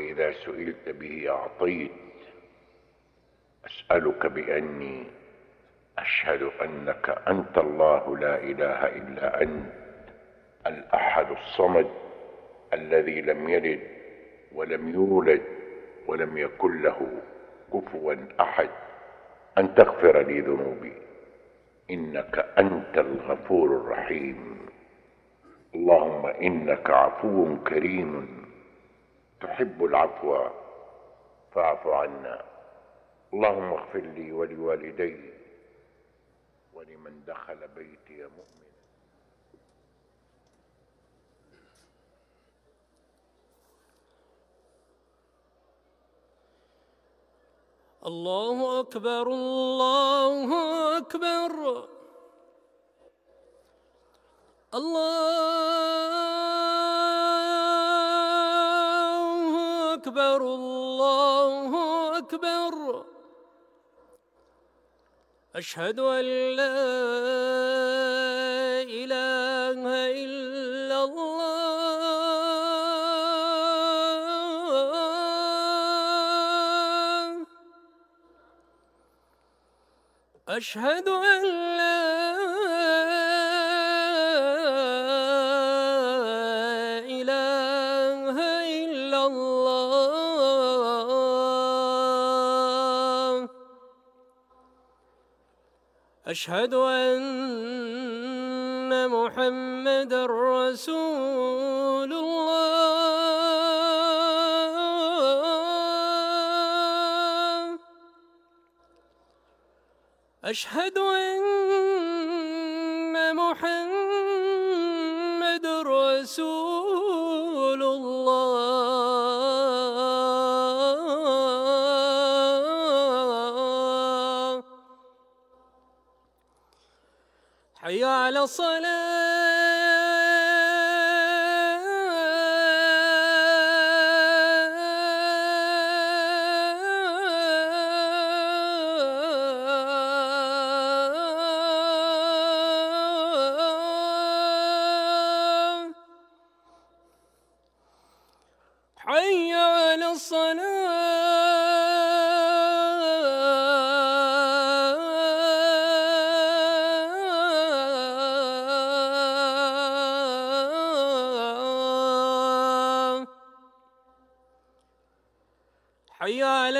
وإذا سئلت به أعطيت. أسألك بأني أشهد أنك أنت الله لا إله إلا أنت، الأحد الصمد، الذي لم يلد ولم يولد ولم يكن له كفوا أحد، أن تغفر لي ذنوبي إنك أنت الغفور الرحيم. اللهم إنك عفو كريم تحب العفو فاعف عنا. اللهم اغفر لي ولوالدي ولمن دخل بيتي مؤمنا. الله أكبر الله أكبر الله أكبر الله أكبر. أشهد أن لا إله إلا الله. أشهد أن لا إله إلا الله. أشهد أن محمدًا رسول الله. أشهد أن محمدًا رسول الله. حي على الصلاة. حي على الصلاة. حي على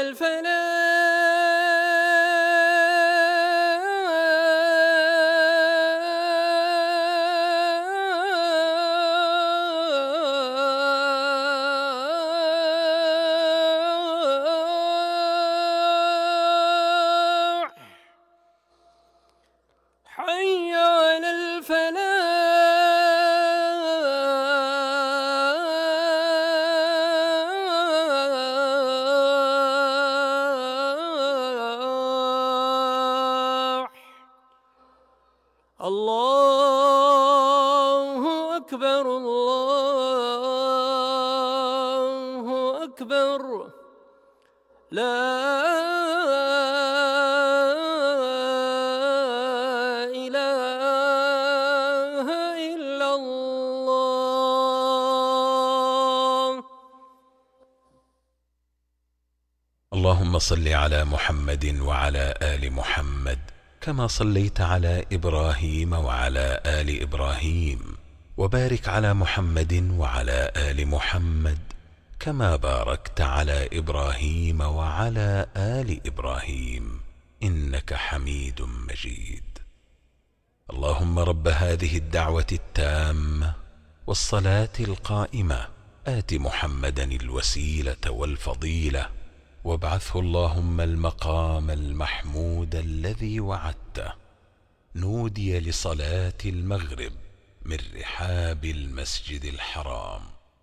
الفلاح. حي على الفلاح. الله أكبر الله أكبر. لا إله إلا الله. اللهم صل على محمد وعلى آل محمد كما صليت على إبراهيم وعلى آل إبراهيم، وبارك على محمد وعلى آل محمد كما باركت على إبراهيم وعلى آل إبراهيم إنك حميد مجيد. اللهم رب هذه الدعوة التامة والصلاة القائمة آت محمدا الوسيلة والفضيلة وابعثه اللهم المقام المحمود الذي وعدته. نودي لصلاة المغرب من رحاب المسجد الحرام.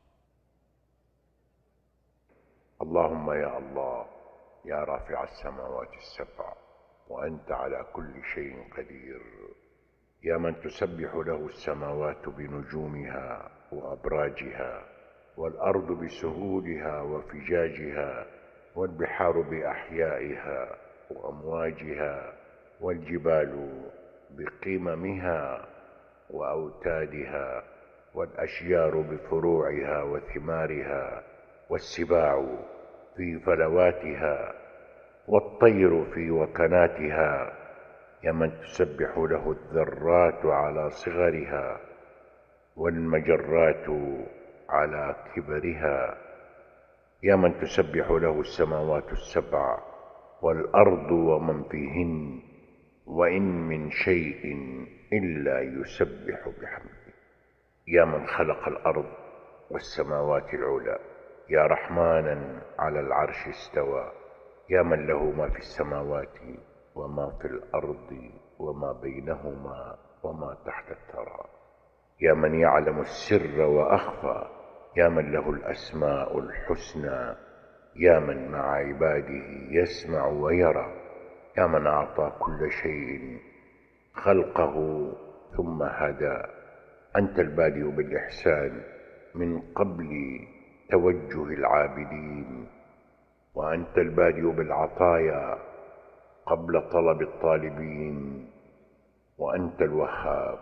اللهم يا الله يا رافع السماوات السبع وأنت على كل شيء قدير، يا من تسبح له السماوات بنجومها وأبراجها، والأرض بسهولها وفجاجها، والبحار بأحيائها وأمواجها، والجبال بقممها وأوتادها، والأشجار بفروعها وثمارها، والسباع في فلواتها والطير في وكناتها، يا من تسبح له الذرات على صغرها والمجرات على كبرها، يا من تسبح له السماوات السبع والأرض ومن فيهن، وإن من شيء إلا يسبح بحمده، يا من خلق الأرض والسماوات العلى، يا رحمانا على العرش استوى، يا من له ما في السماوات وما في الأرض وما بينهما وما تحت الثرى، يا من يعلم السر وأخفى، يا من له الأسماء الحسنى، يا من مع عباده يسمع ويرى، يا من أعطى كل شيء خلقه ثم هدى، أنت البادئ بالإحسان من قبل توجه العابدين، وأنت البادئ بالعطايا قبل طلب الطالبين، وأنت الوهاب.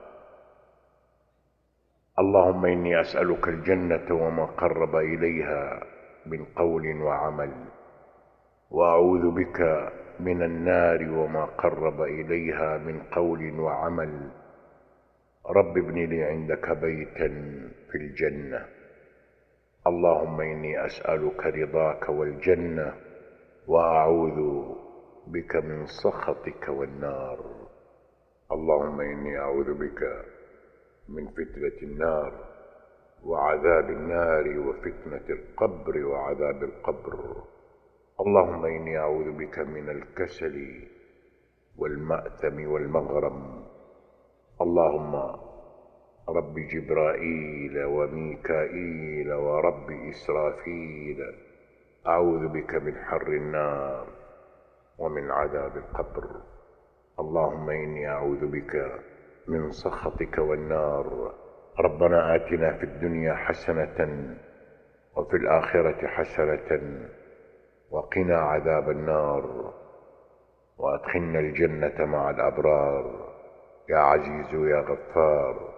اللهم إني أسألك الجنة وما قرب إليها من قول وعمل، وأعوذ بك من النار وما قرب إليها من قول وعمل. رب ابن لي عندك بيتا في الجنة. اللهم إني أسألك رضاك والجنة، وأعوذ بك من سخطك والنار. اللهم إني أعوذ بك من فتنة النار وعذاب النار وفتنة القبر وعذاب القبر. اللهم إني أعوذ بك من الكسل والمأثم والمغرم. اللهم رب جبرائيل وميكائيل ورب إسرافيل، أعوذ بك من حر النار ومن عذاب القبر. اللهم إني أعوذ بك من سخطك والنار. ربنا آتنا في الدنيا حسنة وفي الآخرة حسنة وقنا عذاب النار، وأدخلنا الجنة مع الأبرار يا عزيز يا غفار.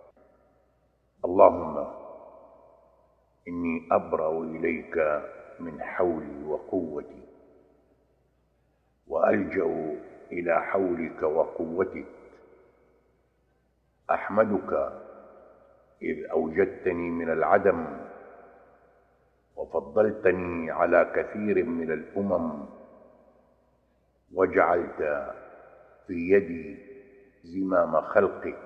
اللهم إني أبرأ إليك من حولي وقوتي، وألجأ إلى حولك وقوتك. أحمدك إذ أوجدتني من العدم وفضلتني على كثير من الأمم، وجعلت في يدي زمام خلقك،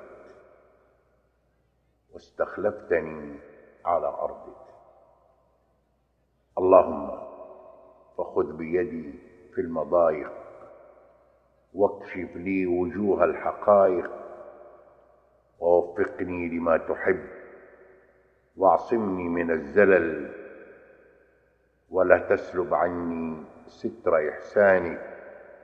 واستخلفتني على أرضك. اللهم فخذ بيدي في المضايق، واكشف لي وجوه الحقائق، ووفقني لما تحب، واعصمني من الزلل، ولا تسلب عني ستر إحسانك،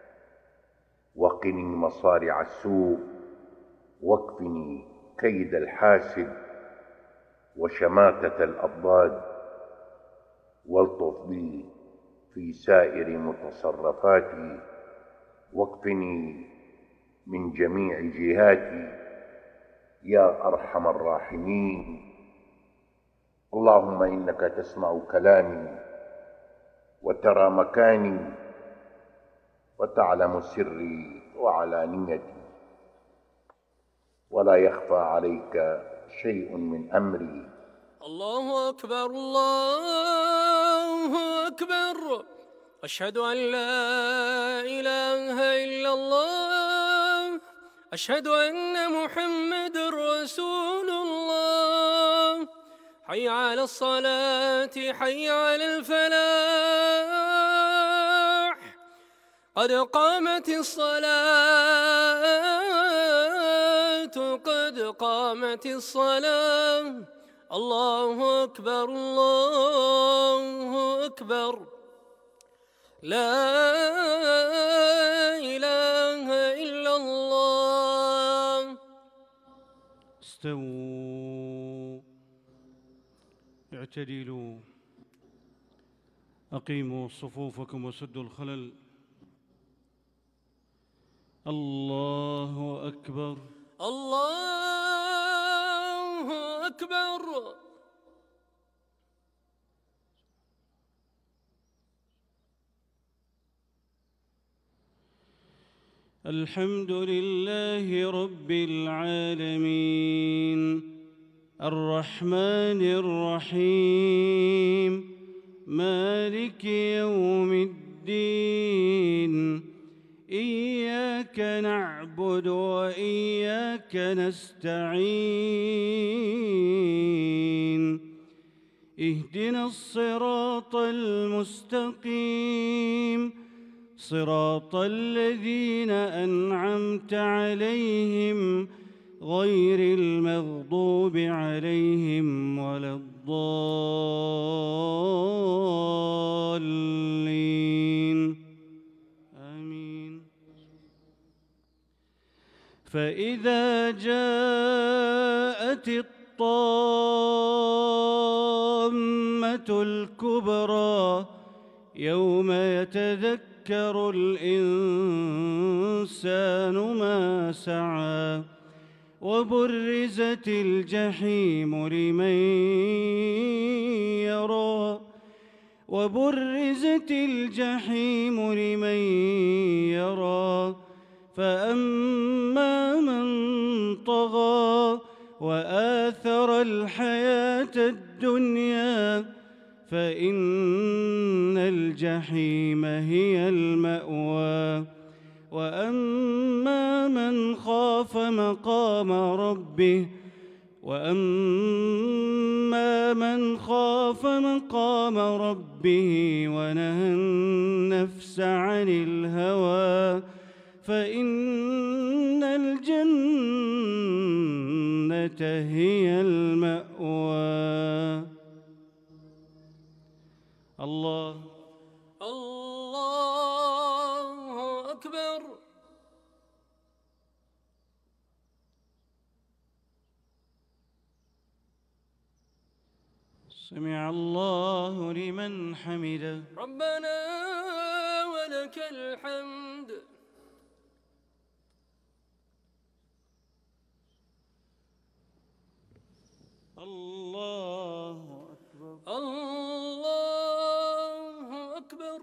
وقني مصارع السوء، واكفني كيد الحاسد وشماتة الأضداد، والطف بي في سائر متصرفاتي، واكفني من جميع جهاتي يا أرحم الراحمين. اللهم إنك تسمع كلامي وترى مكاني وتعلم سري وعلانيتي، ولا يخفى عليك شيء من أمري. الله أكبر الله أكبر، أشهد أن لا إله إلا الله، أشهد أن محمد رسول الله. حي على الصلاة، حي على الفلاح، قد قامت الصلاة، قد قامت الصلاة. الله أكبر الله أكبر، لا إله إلا الله. استووا، اعتدلوا، أقيموا صفوفكم وسدوا الخلل. الله أكبر الله أكبر. الحمد لله رب العالمين الرحمن الرحيم مالك يوم الدين إياك نعبد وإياك نستعين اهدنا الصراط المستقيم صراط الذين أنعمت عليهم غير المغضوب عليهم ولا الضالين آمين. فإذا جاءت الطامة الكبرى يوم يتذكر الإنسان ما سعى وبرزت الجحيم لمن يرى فأما من طغى وآثر الحياة الدنيا فإن الجحيم هي المأوى وأما من خاف مقام ربه ونهى النفس عن الهوى فإن الجنة هي المأوى. الله أكبر. سمع الله لمن حمده. ربنا ولك الحمد. الله أكبر. الله أكبر.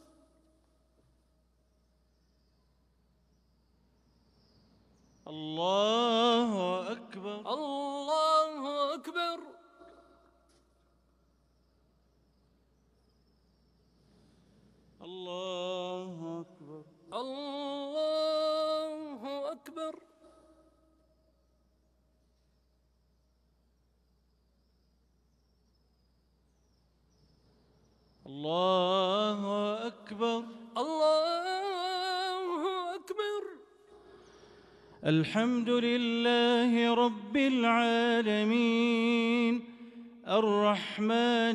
الله أكبر. الله أكبر. الله أكبر. الله أكبر. الله أكبر. الله أكبر. الحمد لله رب العالمين الرحمن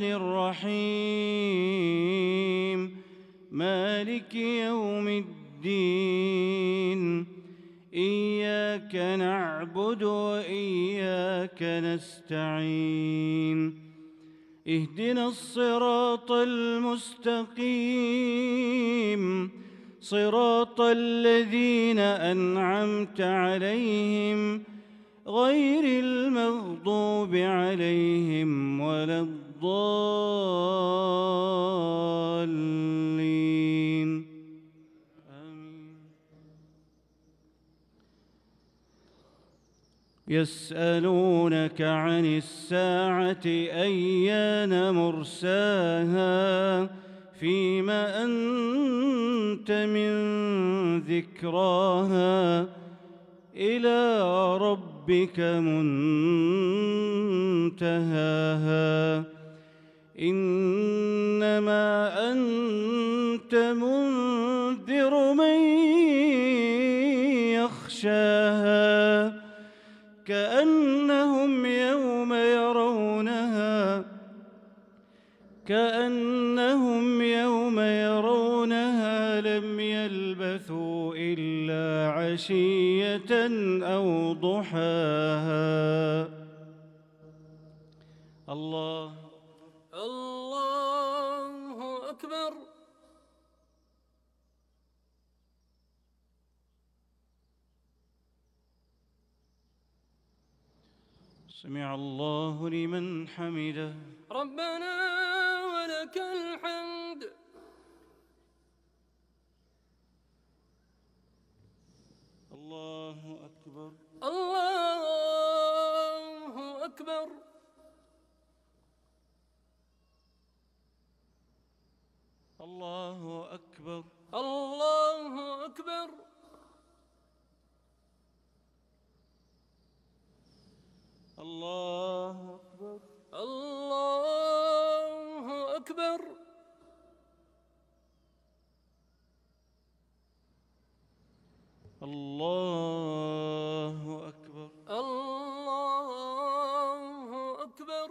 الرحيم مالك يوم الدين إياك نعبد وإياك نستعين اهدنا الصراط المستقيم صراط الذين أنعمت عليهم غير المغضوب عليهم ولا الضالين آمين. يسألونك عن الساعة أيان مرساها فيم أنت من ذكراها إلى ربك منتهاها إنما أنت منذر من يخشاها كأنهم يوم يرونها لم يلبثوا إلا عشية أو ضحاها. الله أكبر. سمع الله لمن حمده. ربنا ولك الحمد. الله أكبر. الله أكبر. الله أكبر. الله أكبر. الله أكبر. الله أكبر. الله أكبر. الله أكبر.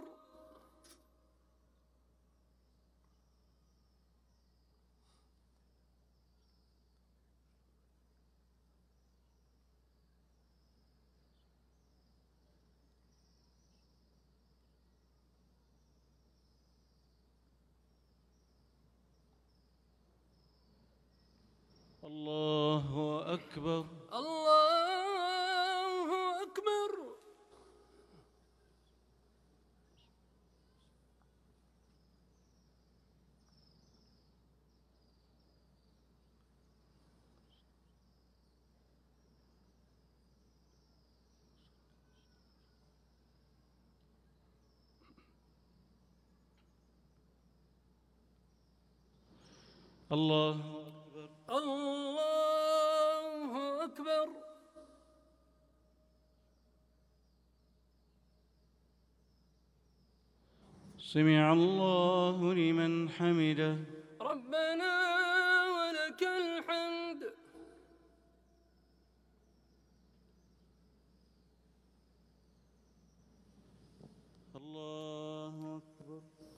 الله أكبر. الله أكبر. الله أكبر. الله أكبر. سمع الله لمن حمده. ربنا ولك الحمد. الله أكبر.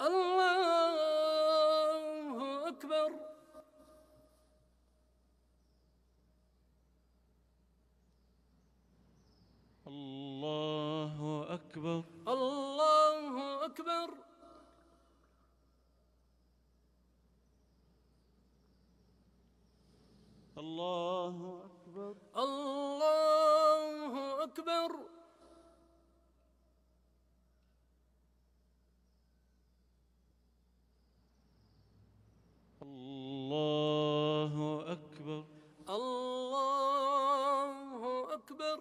الله أكبر. الله أكبر. الله أكبر. الله أكبر. الله أكبر. الله أكبر. الله أكبر.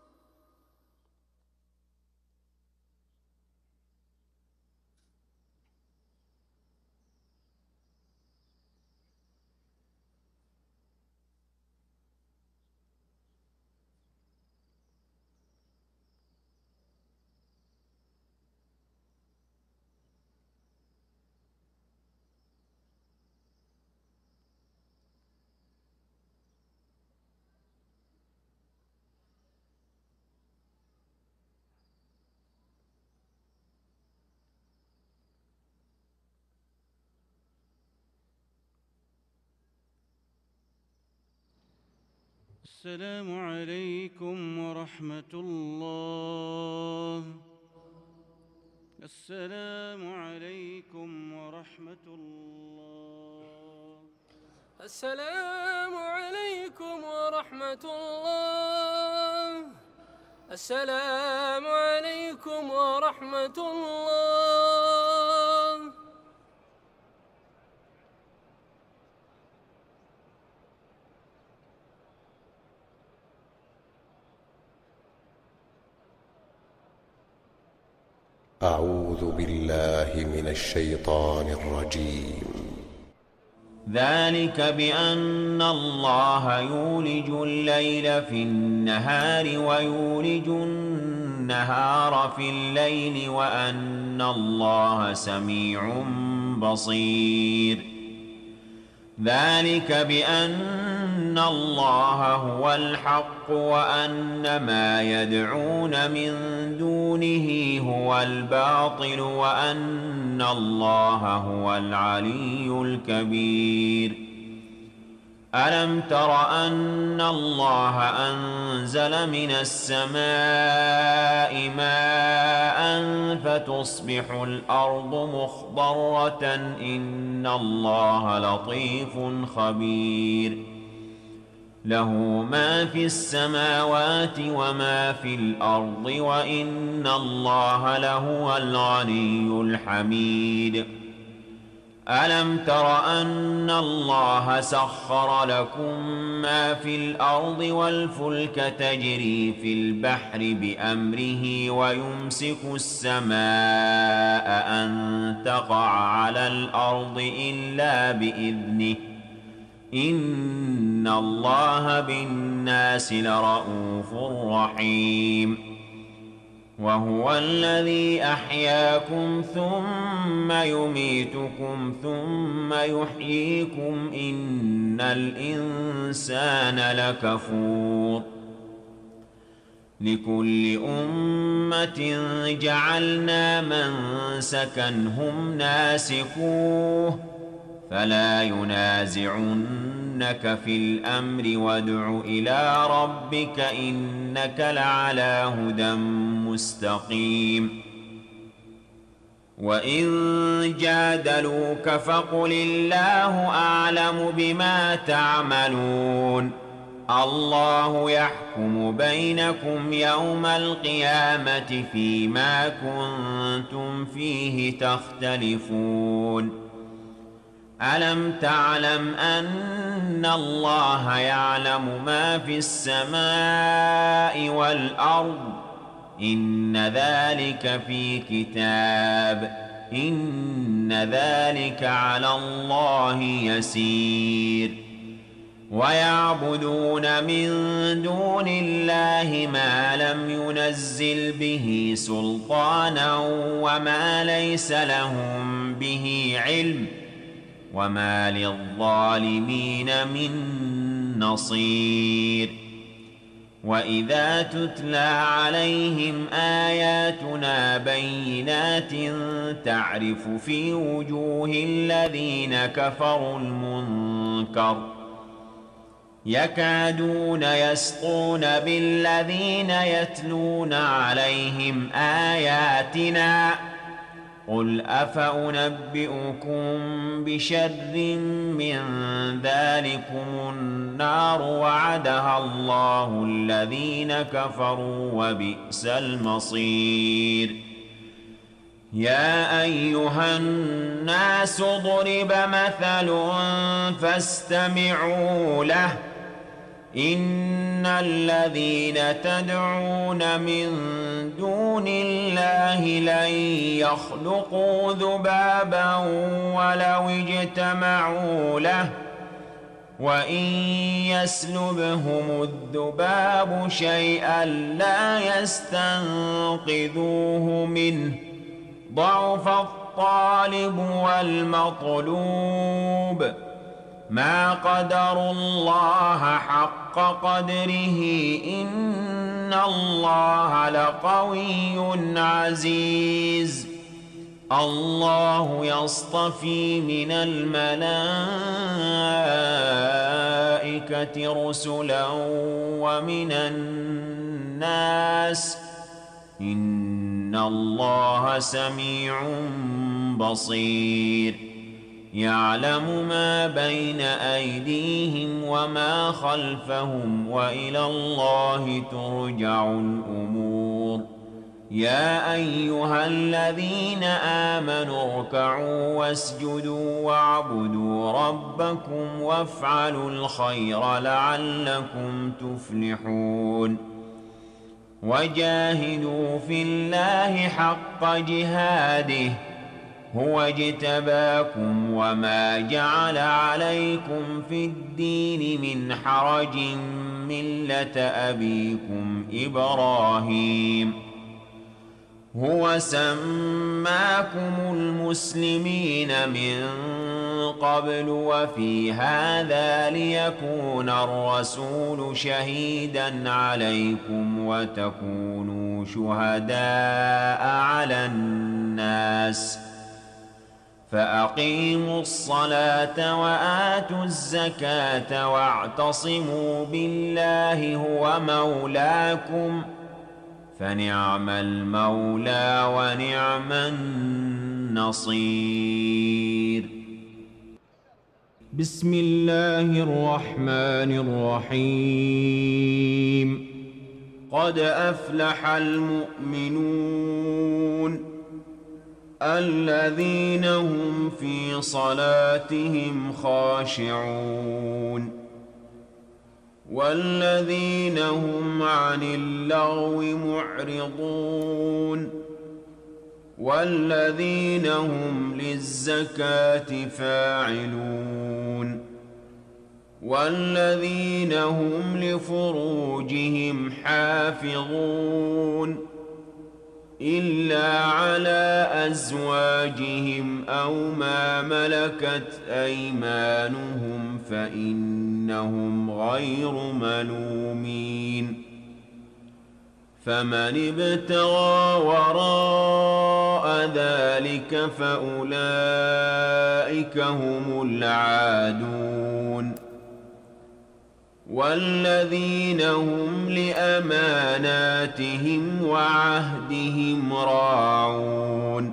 السلام عليكم ورحمة الله. السلام عليكم ورحمة الله. السلام عليكم ورحمة الله. السلام عليكم ورحمة الله. أعوذ بالله من الشيطان الرجيم. ذلك بأن الله يولج الليل في النهار ويولج النهار في الليل وأن الله سميع بصير. ذلك بأن الله هو الحق وأن ما يدعون من دونه هو الباطل وأن الله هو العلي الكبير. ألم تر أن الله أنزل من السماء ماء فتصبح الأرض مخضرة إن الله لطيف خبير. له ما في السماوات وما في الأرض وإن الله لهو الغني الحميد. ألم تر أن الله سخر لكم ما في الأرض والفلك تجري في البحر بأمره ويمسك السماء أن تقع على الأرض إلا بإذنه إن الله بالناس لرءوف رحيم وهو الذي أحياكم ثم يميتكم ثم يحييكم إن الإنسان لكفور لكل أمة جعلنا منسكا هم ناسكوه فلا ينازعنك في الأمر وادع إلى ربك إنك لعلى هدى مستقيم وإن جادلوك فقل الله أعلم بما تعملون الله يحكم بينكم يوم القيامة فيما كنتم فيه تختلفون ألم تعلم أن الله يعلم ما في السماء والأرض إن ذلك في كتاب إن ذلك على الله يسير ويعبدون من دون الله ما لم ينزل به سلطانا وما ليس لهم به علم وما للظالمين من نصير وإذا تتلى عليهم آياتنا بينات تعرف في وجوه الذين كفروا المنكر يكادون يسطون بالذين يتلون عليهم آياتنا قل أفأنبئكم بشر من ذلكم النار وعدها الله الذين كفروا وبئس المصير يا أيها الناس ضرب مثل فاستمعوا له إن الذين تدعون من دون الله لن يخلقوا ذبابا ولو اجتمعوا له وإن يسلبهم الذباب شيئا لا يستنقذوه منه ضعف الطالب والمطلوب ما قدروا الله حق قدره إن الله لقوي عزيز الله يصطفي من الملائكة رسلا ومن الناس إن الله سميع بصير يعلم ما بين أيديهم وما خلفهم وإلى الله ترجع الأمور يا أيها الذين آمنوا اركعوا واسجدوا واعبدوا ربكم وافعلوا الخير لعلكم تفلحون وجاهدوا في الله حق جهاده هو اجتباكم وما جعل عليكم في الدين من حرج ملة أبيكم إبراهيم هو سماكم المسلمين من قبل وفي هذا ليكون الرسول شهيدا عليكم وتكونوا شهداء على الناس فأقيموا الصلاة وآتوا الزكاة واعتصموا بالله هو مولاكم فنعم المولى ونعم النصير بسم الله الرحمن الرحيم قد أفلح المؤمنون الذين هم في صلاتهم خاشعون والذين هم عن اللغو معرضون والذين هم للزكاة فاعلون والذين هم لفروجهم حافظون إلا على أزواجهم أو ما ملكت أيمانهم فإنهم غير ملومين فمن ابتغى وراء ذلك فأولئك هم العادون والذين هم لأماناتهم وعهدهم راعون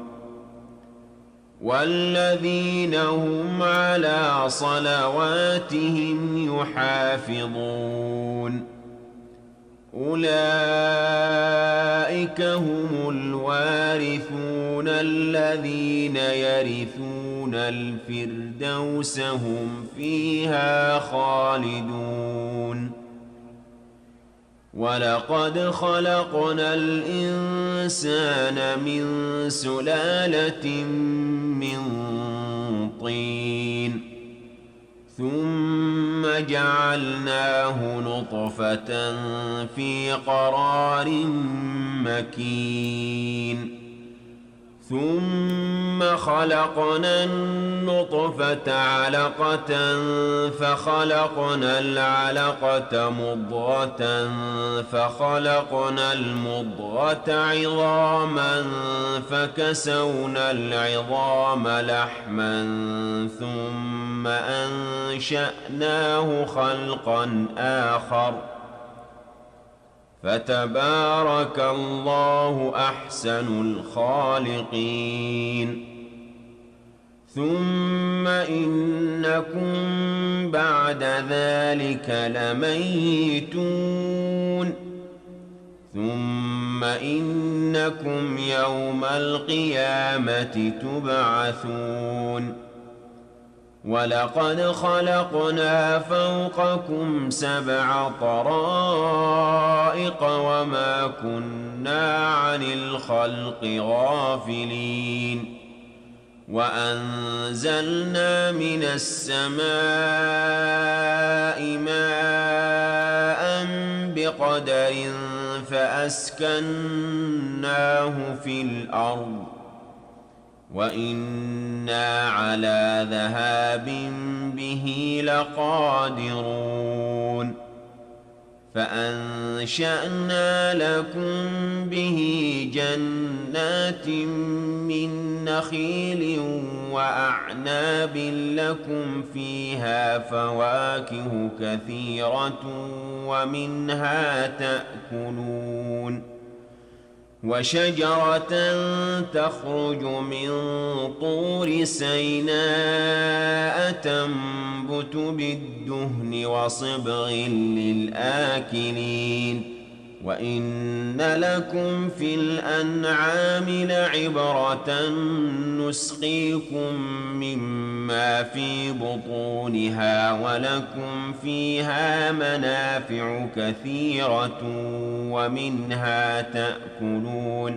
والذين هم على صلواتهم يحافظون أولئك هم الوارثون الذين يرثون الفردوس هم فيها خالدون ولقد خلقنا الإنسان من سلالة من طين ثم جعلناه نطفة في قرار مكين ثم خلقنا النطفة علقة فخلقنا العلقة مضغة فخلقنا المضغة عظاما فكسونا العظام لحما ثم أنشأناه خلقا آخر فتبارك الله أحسن الخالقين ثم إنكم بعد ذلك لميتون ثم إنكم يوم القيامة تبعثون ولقد خلقنا فوقكم 7 طرائق وما كنا عن الخلق غافلين وأنزلنا من السماء ماء بقدر فأسكناه في الأرض وإنا على ذهاب به لقادرون فأنشأنا لكم به جنات من نخيل وأعناب لكم فيها فواكه كثيرة ومنها تأكلون وشجرة تخرج من طور سيناء تنبت بالدهن وصبغ للآكلين وإن لكم في الأنعام لعبرة نسقيكم مما في بطونها ولكم فيها منافع كثيرة ومنها تأكلون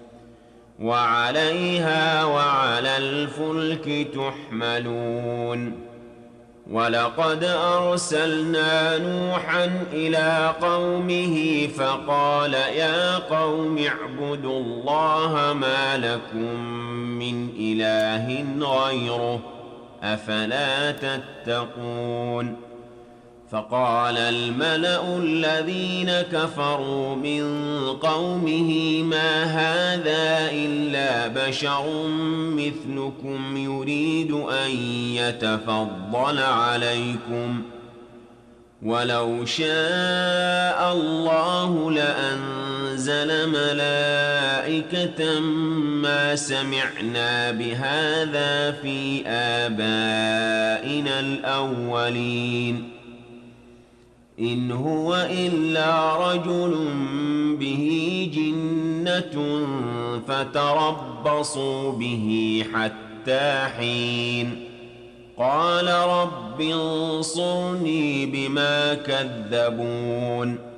وعليها وعلى الفلك تحملون ولقد أرسلنا نوحا إلى قومه فقال يا قوم اعبدوا الله ما لكم من إله غيره أفلا تتقون فقال الملأ الذين كفروا من قومه ما هذا إلا بشر مثلكم يريد أن يتفضل عليكم ولو شاء الله لأنزل ملائكة ما سمعنا بهذا في آبائنا الأولين إن هو إلا رجل به جنة جنة فتربصوا به حتى حين قال رب انصرني بما كذبون